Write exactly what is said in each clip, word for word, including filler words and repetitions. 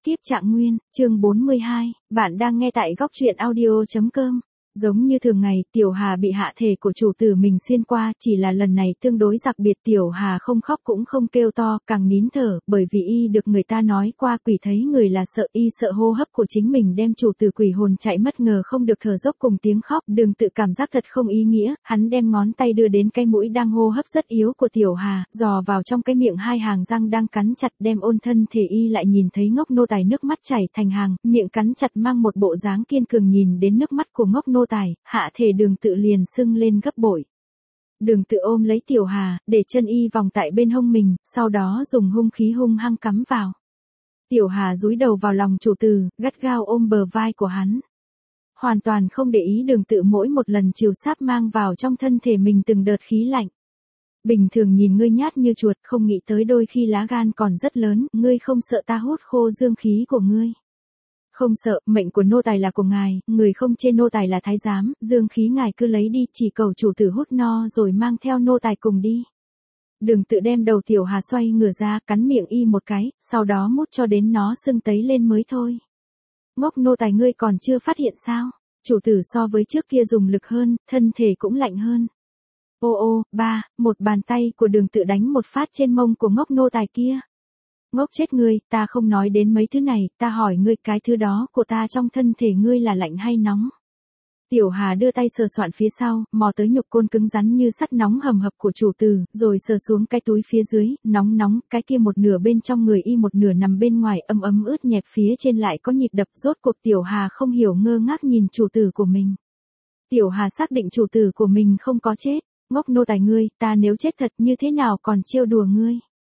Kiếp Trạng Nguyên, chương bốn mươi hai, bạn đang nghe tại góc truyện audio chấm com. Giống như thường ngày, Tiểu Hà bị hạ thể của chủ tử mình xuyên qua, chỉ là lần này tương đối đặc biệt. Tiểu Hà không khóc cũng không kêu to, càng nín thở, bởi vì y được người ta nói qua quỷ thấy người là sợ, y sợ hô hấp của chính mình đem chủ tử quỷ hồn chạy mất, ngờ không được thở dốc cùng tiếng khóc. Đường Tự cảm giác thật không ý nghĩa, hắn đem ngón tay đưa đến cái mũi đang hô hấp rất yếu của Tiểu Hà, dò vào trong cái miệng hai hàng răng đang cắn chặt, đem ôn thân thể y lại nhìn thấy ngốc nô tài nước mắt chảy thành hàng, miệng cắn chặt mang một bộ dáng kiên cường. Nhìn đến nước mắt của ngốc nô tài, hạ thể Đường Tự liền sưng lên gấp bội. Đường Tự ôm lấy Tiểu Hà, để chân y vòng tại bên hông mình, sau đó dùng hung khí hung hăng cắm vào. Tiểu Hà dúi đầu vào lòng chủ tử, gắt gao ôm bờ vai của hắn. Hoàn toàn không để ý Đường Tự mỗi một lần chiều sáp mang vào trong thân thể mình từng đợt khí lạnh. Bình thường nhìn ngươi nhát như chuột, không nghĩ tới đôi khi lá gan còn rất lớn, ngươi không sợ ta hút khô dương khí của ngươi. Không sợ, mệnh của nô tài là của ngài, người không chê nô tài là thái giám, dương khí ngài cứ lấy đi, chỉ cầu chủ tử hút no rồi mang theo nô tài cùng đi. Đường Tự đem đầu Tiểu Hà xoay ngửa ra, cắn miệng y một cái, sau đó mút cho đến nó sưng tấy lên mới thôi. Ngốc nô tài, ngươi còn chưa phát hiện sao? Chủ tử so với trước kia dùng lực hơn, thân thể cũng lạnh hơn. Ô ô, ba, một bàn tay của Đường Tự đánh một phát trên mông của ngốc nô tài kia. Ngốc chết ngươi, ta không nói đến mấy thứ này, ta hỏi ngươi cái thứ đó của ta trong thân thể ngươi là lạnh hay nóng? Tiểu Hà đưa tay sờ soạn phía sau, mò tới nhục côn cứng rắn như sắt nóng hầm hập của chủ tử, rồi sờ xuống cái túi phía dưới, nóng nóng, cái kia một nửa bên trong người y một nửa nằm bên ngoài, ấm ấm ướt nhẹp, phía trên lại có nhịp đập. Rốt cuộc Tiểu Hà không hiểu, ngơ ngác nhìn chủ tử của mình. Tiểu Hà xác định chủ tử của mình không có chết. Ngốc nô tài ngươi, ta nếu chết thật như thế nào còn trêu đùa ngươi?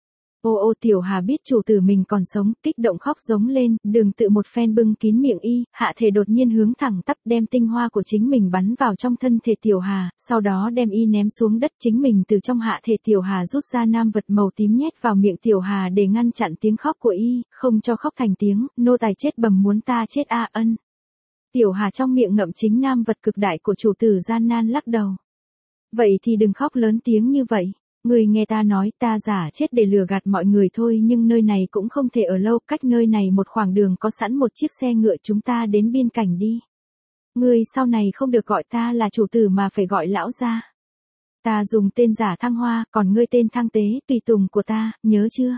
Ô ô, Tiểu Hà biết chủ tử mình còn sống, kích động khóc giống lên. Đường Tự một phen bưng kín miệng y, hạ thể đột nhiên hướng thẳng tắp, đem tinh hoa của chính mình bắn vào trong thân thể Tiểu Hà, sau đó đem y ném xuống đất. Chính mình từ trong hạ thể Tiểu Hà rút ra nam vật màu tím nhét vào miệng Tiểu Hà để ngăn chặn tiếng khóc của y, không cho khóc thành tiếng. Nô tài chết bầm muốn ta chết a ân. Tiểu Hà trong miệng ngậm chính nam vật cực đại của chủ tử, gian nan lắc đầu. Vậy thì đừng khóc lớn tiếng như vậy. Người nghe ta nói, ta giả chết để lừa gạt mọi người thôi, nhưng nơi này cũng không thể ở lâu, cách nơi này một khoảng đường có sẵn một chiếc xe ngựa, chúng ta đến biên cảnh đi. Người sau này không được gọi ta là chủ tử mà phải gọi lão gia. Ta dùng tên giả Thăng Hoa, còn ngươi tên Thăng Tế, tùy tùng của ta, nhớ chưa?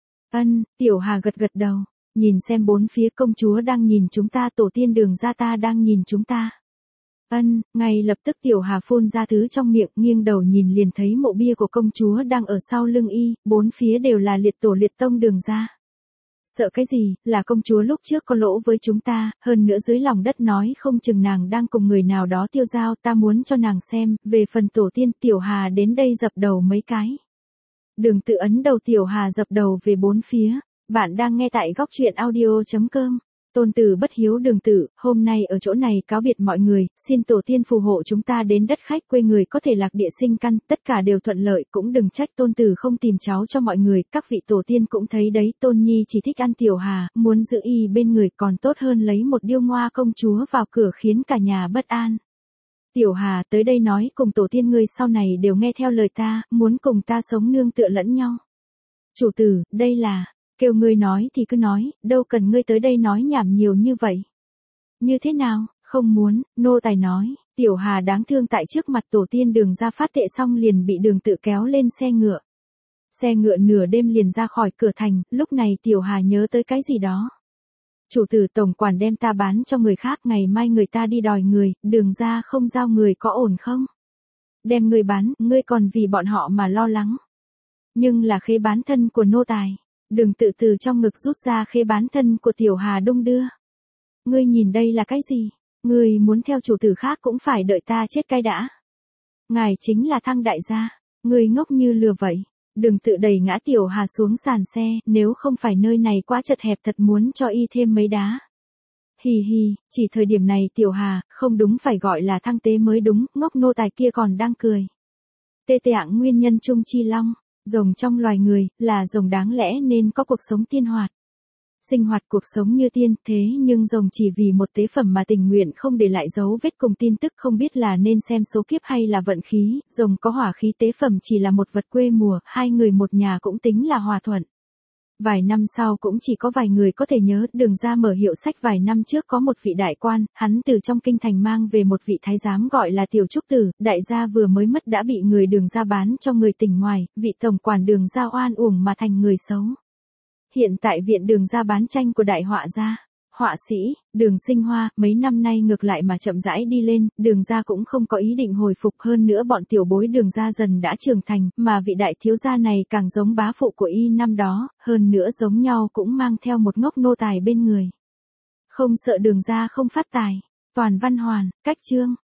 Ân, Tiểu Hà gật gật đầu, nhìn xem bốn phía, công chúa đang nhìn chúng ta, tổ tiên Đường gia ta đang nhìn chúng ta. Ân, ngay lập tức Tiểu Hà phun ra thứ trong miệng, nghiêng đầu nhìn liền thấy mộ bia của công chúa đang ở sau lưng y, bốn phía đều là liệt tổ liệt tông Đường gia. Sợ cái gì, là công chúa lúc trước có lỗ với chúng ta, hơn nữa dưới lòng đất nói không chừng nàng đang cùng người nào đó tiêu giao, ta muốn cho nàng xem. Về phần tổ tiên, Tiểu Hà đến đây dập đầu mấy cái. Đường Tự ấn đầu Tiểu Hà dập đầu về bốn phía. Bạn đang nghe tại góc truyện audio chấm com. Tôn tử bất hiếu Đường Tự, hôm nay ở chỗ này cáo biệt mọi người, xin tổ tiên phù hộ chúng ta đến đất khách quê người có thể lạc địa sinh căn, tất cả đều thuận lợi, cũng đừng trách tôn tử không tìm cháu cho mọi người, các vị tổ tiên cũng thấy đấy, Tôn Nhi chỉ thích ăn Tiểu Hà, muốn giữ y bên người còn tốt hơn lấy một điêu ngoa công chúa vào cửa khiến cả nhà bất an. Tiểu Hà tới đây nói cùng tổ tiên người sau này đều nghe theo lời ta, muốn cùng ta sống nương tựa lẫn nhau. Chủ tử, đây là... Kêu ngươi nói thì cứ nói, đâu cần ngươi tới đây nói nhảm nhiều như vậy. Như thế nào, không muốn, nô tài nói. Tiểu Hà đáng thương tại trước mặt tổ tiên Đường gia phát thệ xong liền bị Đường Tự kéo lên xe ngựa. Xe ngựa nửa đêm liền ra khỏi cửa thành, lúc này Tiểu Hà nhớ tới cái gì đó. Chủ tử tổng quản đem ta bán cho người khác, ngày mai người ta đi đòi người, Đường gia không giao người có ổn không? Đem người bán, ngươi còn vì bọn họ mà lo lắng. Nhưng là khế bán thân của nô tài. Đường Tự từ trong ngực rút ra khế bán thân của Tiểu Hà đung đưa. Ngươi nhìn đây là cái gì? Ngươi muốn theo chủ tử khác cũng phải đợi ta chết cái đã. Ngài chính là Thăng đại gia. Ngươi ngốc như lừa vậy. Đường Tự đẩy ngã Tiểu Hà xuống sàn xe, nếu không phải nơi này quá chật hẹp thật muốn cho y thêm mấy đá. Hì hì, chỉ thời điểm này Tiểu Hà, không đúng phải gọi là Thăng Tế mới đúng, ngốc nô tài kia còn đang cười. Tê Tạng nguyên nhân trung chi long. Rồng trong loài người, là rồng đáng lẽ nên có cuộc sống tiên hoạt. Sinh hoạt cuộc sống như tiên, thế nhưng rồng chỉ vì một tế phẩm mà tình nguyện không để lại dấu vết cùng tin tức, không biết là nên xem số kiếp hay là vận khí. Rồng có hỏa khí, tế phẩm chỉ là một vật quê mùa, hai người một nhà cũng tính là hòa thuận. Vài năm sau cũng chỉ có vài người có thể nhớ, Đường gia mở hiệu sách vài năm trước có một vị đại quan, hắn từ trong kinh thành mang về một vị thái giám gọi là Tiểu Trúc Tử, đại gia vừa mới mất đã bị người Đường gia bán cho người tỉnh ngoài, vị tổng quản Đường gia oan uổng mà thành người xấu. Hiện tại viện Đường gia bán tranh của đại họa gia. Họa sĩ, Đường Sinh Hoa, mấy năm nay ngược lại mà chậm rãi đi lên, Đường gia cũng không có ý định hồi phục, hơn nữa bọn tiểu bối Đường gia dần đã trưởng thành, mà vị đại thiếu gia này càng giống bá phụ của y năm đó, hơn nữa giống nhau cũng mang theo một ngốc nô tài bên người. Không sợ Đường gia không phát tài. Toàn văn hoàn, cách chương.